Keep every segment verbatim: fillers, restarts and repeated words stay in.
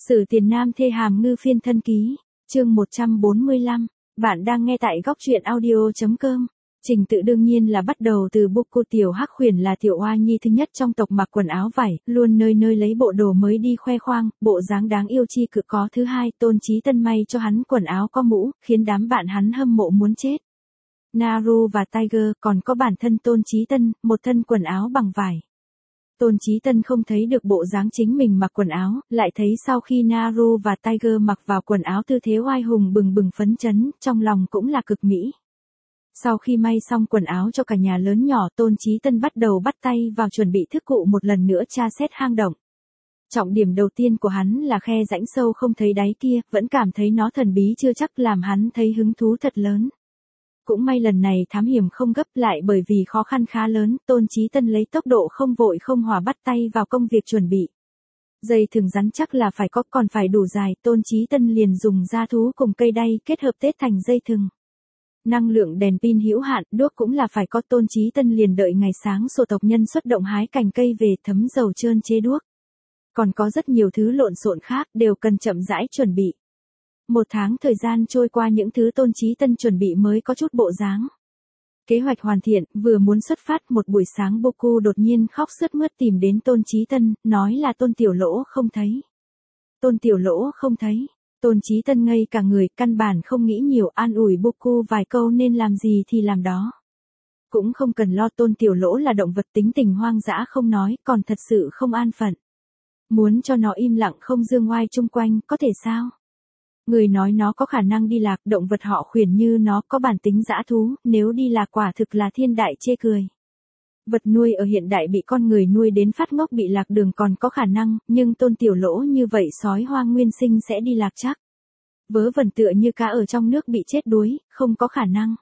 Sử Tiền Nam thê Hàm Ngư phiên thân ký, chương một trăm bốn mươi lăm, bạn đang nghe tại góc truyện audio.com. Trình tự đương nhiên là bắt đầu từ Boku. Tiểu Hắc Huyền là tiểu oa nhi thứ nhất trong tộc, mặc quần áo vải, luôn nơi nơi lấy bộ đồ mới đi khoe khoang, bộ dáng đáng yêu chi cực. Có thứ hai, Tôn Chí Tân may cho hắn quần áo có mũ, khiến đám bạn hắn hâm mộ muốn chết. Naru và Tiger, còn có bản thân Tôn Chí Tân, một thân quần áo bằng vải. Tôn Chí Tân không thấy được bộ dáng chính mình mặc quần áo, lại thấy sau khi Naru và Tiger mặc vào quần áo tư thế oai hùng bừng bừng phấn chấn, trong lòng cũng là cực mỹ. Sau khi may xong quần áo cho cả nhà lớn nhỏ, Tôn Chí Tân bắt đầu bắt tay vào chuẩn bị thức cụ một lần nữa tra xét hang động. Trọng điểm đầu tiên của hắn là khe rãnh sâu không thấy đáy kia, vẫn cảm thấy nó thần bí chưa chắc, làm hắn thấy hứng thú thật lớn. Cũng may lần này thám hiểm không gấp, lại bởi vì khó khăn khá lớn, Tôn Chí Tân lấy tốc độ không vội không hòa bắt tay vào công việc chuẩn bị. Dây thừng rắn chắc là phải có, còn phải đủ dài, Tôn Chí Tân liền dùng da thú cùng cây đay kết hợp tết thành dây thừng. Năng lượng đèn pin hữu hạn, đuốc cũng là phải có, Tôn Chí Tân liền đợi ngày sáng sổ tộc nhân xuất động hái cành cây về thấm dầu trơn chế đuốc. Còn có rất nhiều thứ lộn xộn khác, đều cần chậm rãi chuẩn bị. Một tháng thời gian trôi qua, những thứ Tôn Chí Tân chuẩn bị mới có chút bộ dáng. Kế hoạch hoàn thiện, vừa muốn xuất phát, một buổi sáng Boku đột nhiên khóc sướt mướt tìm đến Tôn Chí Tân, nói là Tôn Tiểu Lỗ không thấy. Tôn Tiểu Lỗ không thấy. Tôn Chí Tân ngây cả người, căn bản không nghĩ nhiều, an ủi Boku vài câu nên làm gì thì làm đó. Cũng không cần lo, Tôn Tiểu Lỗ là động vật tính tình hoang dã không nói, còn thật sự không an phận. Muốn cho nó im lặng không dương oai chung quanh, có thể sao? Người nói nó có khả năng đi lạc, động vật họ Khuyển như nó có bản tính dã thú, nếu đi lạc quả thực là thiên đại chê cười. Vật nuôi ở hiện đại bị con người nuôi đến phát ngốc bị lạc đường còn có khả năng, nhưng Tôn Tiểu Lỗ như vậy sói hoang nguyên sinh sẽ đi lạc chắc. Vớ vẩn tựa như cá ở trong nước bị chết đuối, không có khả năng.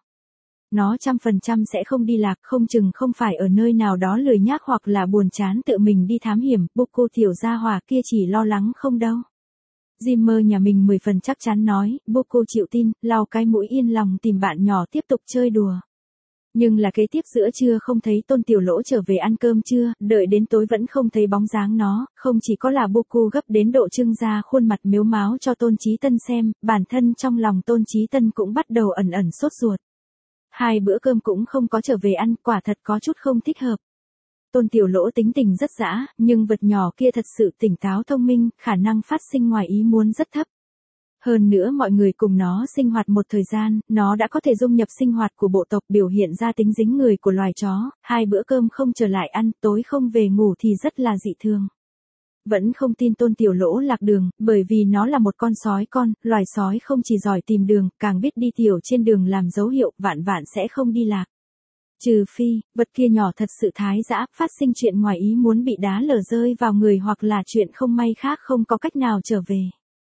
Nó trăm phần trăm sẽ không đi lạc, không chừng không phải ở nơi nào đó lười nhác hoặc là buồn chán tự mình đi thám hiểm. Boku tiểu gia hỏa kia chỉ lo lắng không đâu. Jimmer nhà mình mười phần chắc chắn nói, Boku chịu tin, lau cái mũi yên lòng tìm bạn nhỏ tiếp tục chơi đùa. Nhưng là kế tiếp giữa trưa không thấy Tôn Tiểu Lỗ trở về ăn cơm trưa, đợi đến tối vẫn không thấy bóng dáng nó, không chỉ có là Boku gấp đến độ trưng ra khuôn mặt mếu máo cho Tôn Chí Tân xem, bản thân trong lòng Tôn Chí Tân cũng bắt đầu ẩn ẩn sốt ruột. Hai bữa cơm cũng không có trở về ăn, quả thật có chút không thích hợp. Tôn Tiểu Lỗ tính tình rất dã, nhưng vật nhỏ kia thật sự tỉnh táo thông minh, khả năng phát sinh ngoài ý muốn rất thấp. Hơn nữa mọi người cùng nó sinh hoạt một thời gian, nó đã có thể dung nhập sinh hoạt của bộ tộc, biểu hiện ra tính dính người của loài chó. Hai bữa cơm không trở lại ăn, tối không về ngủ thì rất là dị thường. Vẫn không tin Tôn Tiểu Lỗ lạc đường, bởi vì nó là một con sói con, loài sói không chỉ giỏi tìm đường, càng biết đi tiểu trên đường làm dấu hiệu, vạn vạn sẽ không đi lạc. Trừ phi, vật kia nhỏ thật sự thái dã, phát sinh chuyện ngoài ý muốn bị đá lở rơi vào người hoặc là chuyện không may khác không có cách nào trở về.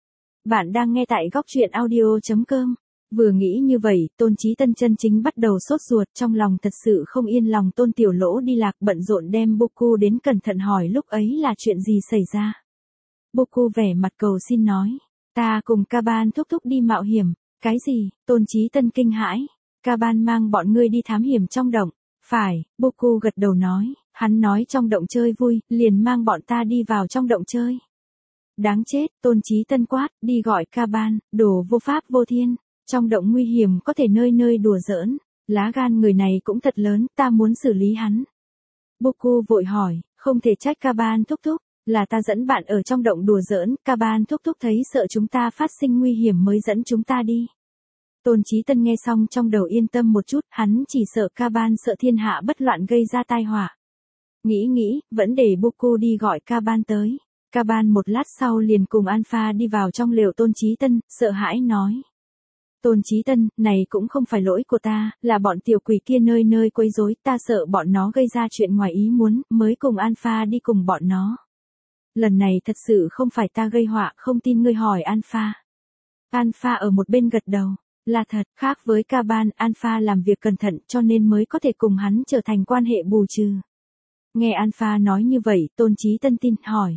Bạn đang nghe tại góc truyện audio.com. Vừa nghĩ như vậy, Tôn Chí Tân chân chính bắt đầu sốt ruột, trong lòng thật sự không yên lòng Tôn Tiểu Lỗ đi lạc, bận rộn đem Boku đến cẩn thận hỏi lúc ấy là chuyện gì xảy ra. Boku vẻ mặt cầu xin nói, ta cùng Kaban thúc thúc đi mạo hiểm. Cái gì? Tôn Chí Tân kinh hãi. Kaban mang bọn ngươi đi thám hiểm trong động. Phải, Boku gật đầu nói, hắn nói trong động chơi vui, liền mang bọn ta đi vào trong động chơi. Đáng chết, Tôn Chí Tân quát, đi gọi Kaban, đồ vô pháp vô thiên, trong động nguy hiểm có thể nơi nơi đùa giỡn, lá gan người này cũng thật lớn, ta muốn xử lý hắn. Boku vội hỏi, không thể trách Kaban thúc thúc, là ta dẫn bạn ở trong động đùa giỡn, Kaban thúc thúc thấy sợ chúng ta phát sinh nguy hiểm mới dẫn chúng ta đi. Tôn Chí Tân nghe xong trong đầu yên tâm một chút, hắn chỉ sợ Kaban sợ thiên hạ bất loạn gây ra tai họa. Nghĩ nghĩ, vẫn để Boku đi gọi Kaban tới. Kaban một lát sau liền cùng Alpha đi vào trong lều Tôn Chí Tân, sợ hãi nói. Tôn Chí Tân, này cũng không phải lỗi của ta, là bọn tiểu quỷ kia nơi nơi quấy rối, ta sợ bọn nó gây ra chuyện ngoài ý muốn, mới cùng Alpha đi cùng bọn nó. Lần này thật sự không phải ta gây họa, không tin ngươi hỏi Alpha. Alpha ở một bên gật đầu, là thật, khác với Kaban, Alpha làm việc cẩn thận cho nên mới có thể cùng hắn trở thành quan hệ bù trừ. Nghe Alpha nói như vậy, Tôn Chí Tân tin, hỏi.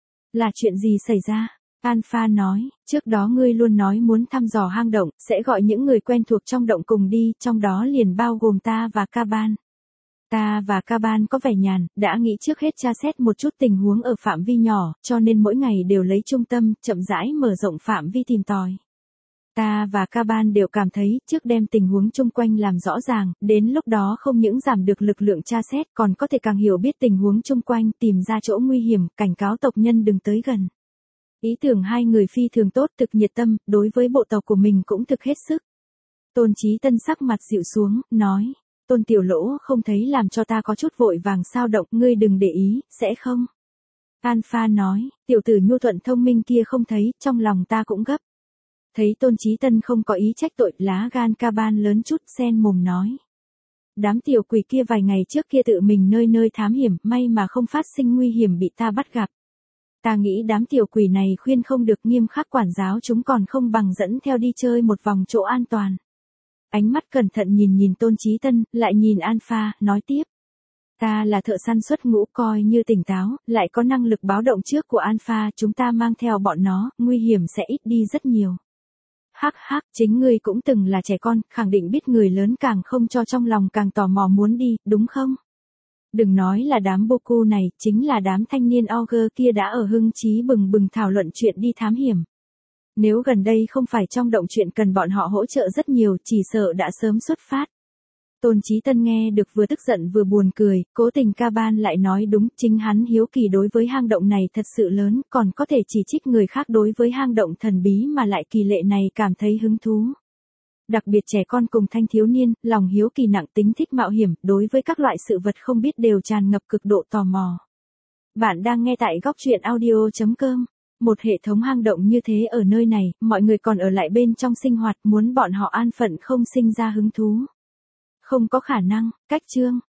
Là chuyện gì xảy ra? Alpha nói, trước đó ngươi luôn nói muốn thăm dò hang động, sẽ gọi những người quen thuộc trong động cùng đi, trong đó liền bao gồm ta và Kaban. Ta và Caban có vẻ nhàn, đã nghĩ trước hết tra xét một chút tình huống ở phạm vi nhỏ, cho nên mỗi ngày đều lấy trung tâm, chậm rãi mở rộng phạm vi tìm tòi. Ta và Caban đều cảm thấy, trước đem tình huống chung quanh làm rõ ràng, đến lúc đó không những giảm được lực lượng tra xét, còn có thể càng hiểu biết tình huống chung quanh, tìm ra chỗ nguy hiểm, cảnh cáo tộc nhân đừng tới gần. Ý tưởng hai người phi thường tốt, thực nhiệt tâm, đối với bộ tộc của mình cũng thực hết sức. Tôn Chí Tân sắc mặt dịu xuống, nói, Tôn Tiểu Lỗ không thấy làm cho ta có chút vội vàng sao động, ngươi đừng để ý, sẽ không? Alpha nói, tiểu tử nhu thuận thông minh kia không thấy, trong lòng ta cũng gấp. Thấy Tôn Chí Tân không có ý trách tội, lá gan Caban lớn chút, sen mồm nói. Đám tiểu quỷ kia vài ngày trước kia tự mình nơi nơi thám hiểm, may mà không phát sinh nguy hiểm bị ta bắt gặp. Ta nghĩ đám tiểu quỷ này khuyên không được nghiêm khắc quản giáo chúng còn không bằng dẫn theo đi chơi một vòng chỗ an toàn. Ánh mắt cẩn thận nhìn nhìn Tôn Chí Tân, lại nhìn Alpha, nói tiếp. Ta là thợ săn xuất ngũ coi như tỉnh táo, lại có năng lực báo động trước của Alpha, chúng ta mang theo bọn nó, nguy hiểm sẽ ít đi rất nhiều. Hắc hắc, chính ngươi cũng từng là trẻ con, khẳng định biết người lớn càng không cho trong lòng càng tò mò muốn đi, đúng không? Đừng nói là đám Boku này, chính là đám thanh niên Augur kia đã ở hưng trí bừng bừng thảo luận chuyện đi thám hiểm. Nếu gần đây không phải trong động chuyện cần bọn họ hỗ trợ rất nhiều, chỉ sợ đã sớm xuất phát. Tôn Chí Tân nghe được vừa tức giận vừa buồn cười, cố tình Caban lại nói đúng, chính hắn hiếu kỳ đối với hang động này thật sự lớn, còn có thể chỉ trích người khác đối với hang động thần bí mà lại kỳ lệ này cảm thấy hứng thú. Đặc biệt trẻ con cùng thanh thiếu niên, lòng hiếu kỳ nặng, tính thích mạo hiểm, đối với các loại sự vật không biết đều tràn ngập cực độ tò mò. Bạn đang nghe tại góc truyện audio chấm com. Một hệ thống hang động như thế ở nơi này, mọi người còn ở lại bên trong sinh hoạt, muốn bọn họ an phận không sinh ra hứng thú. Không có khả năng, cách chương.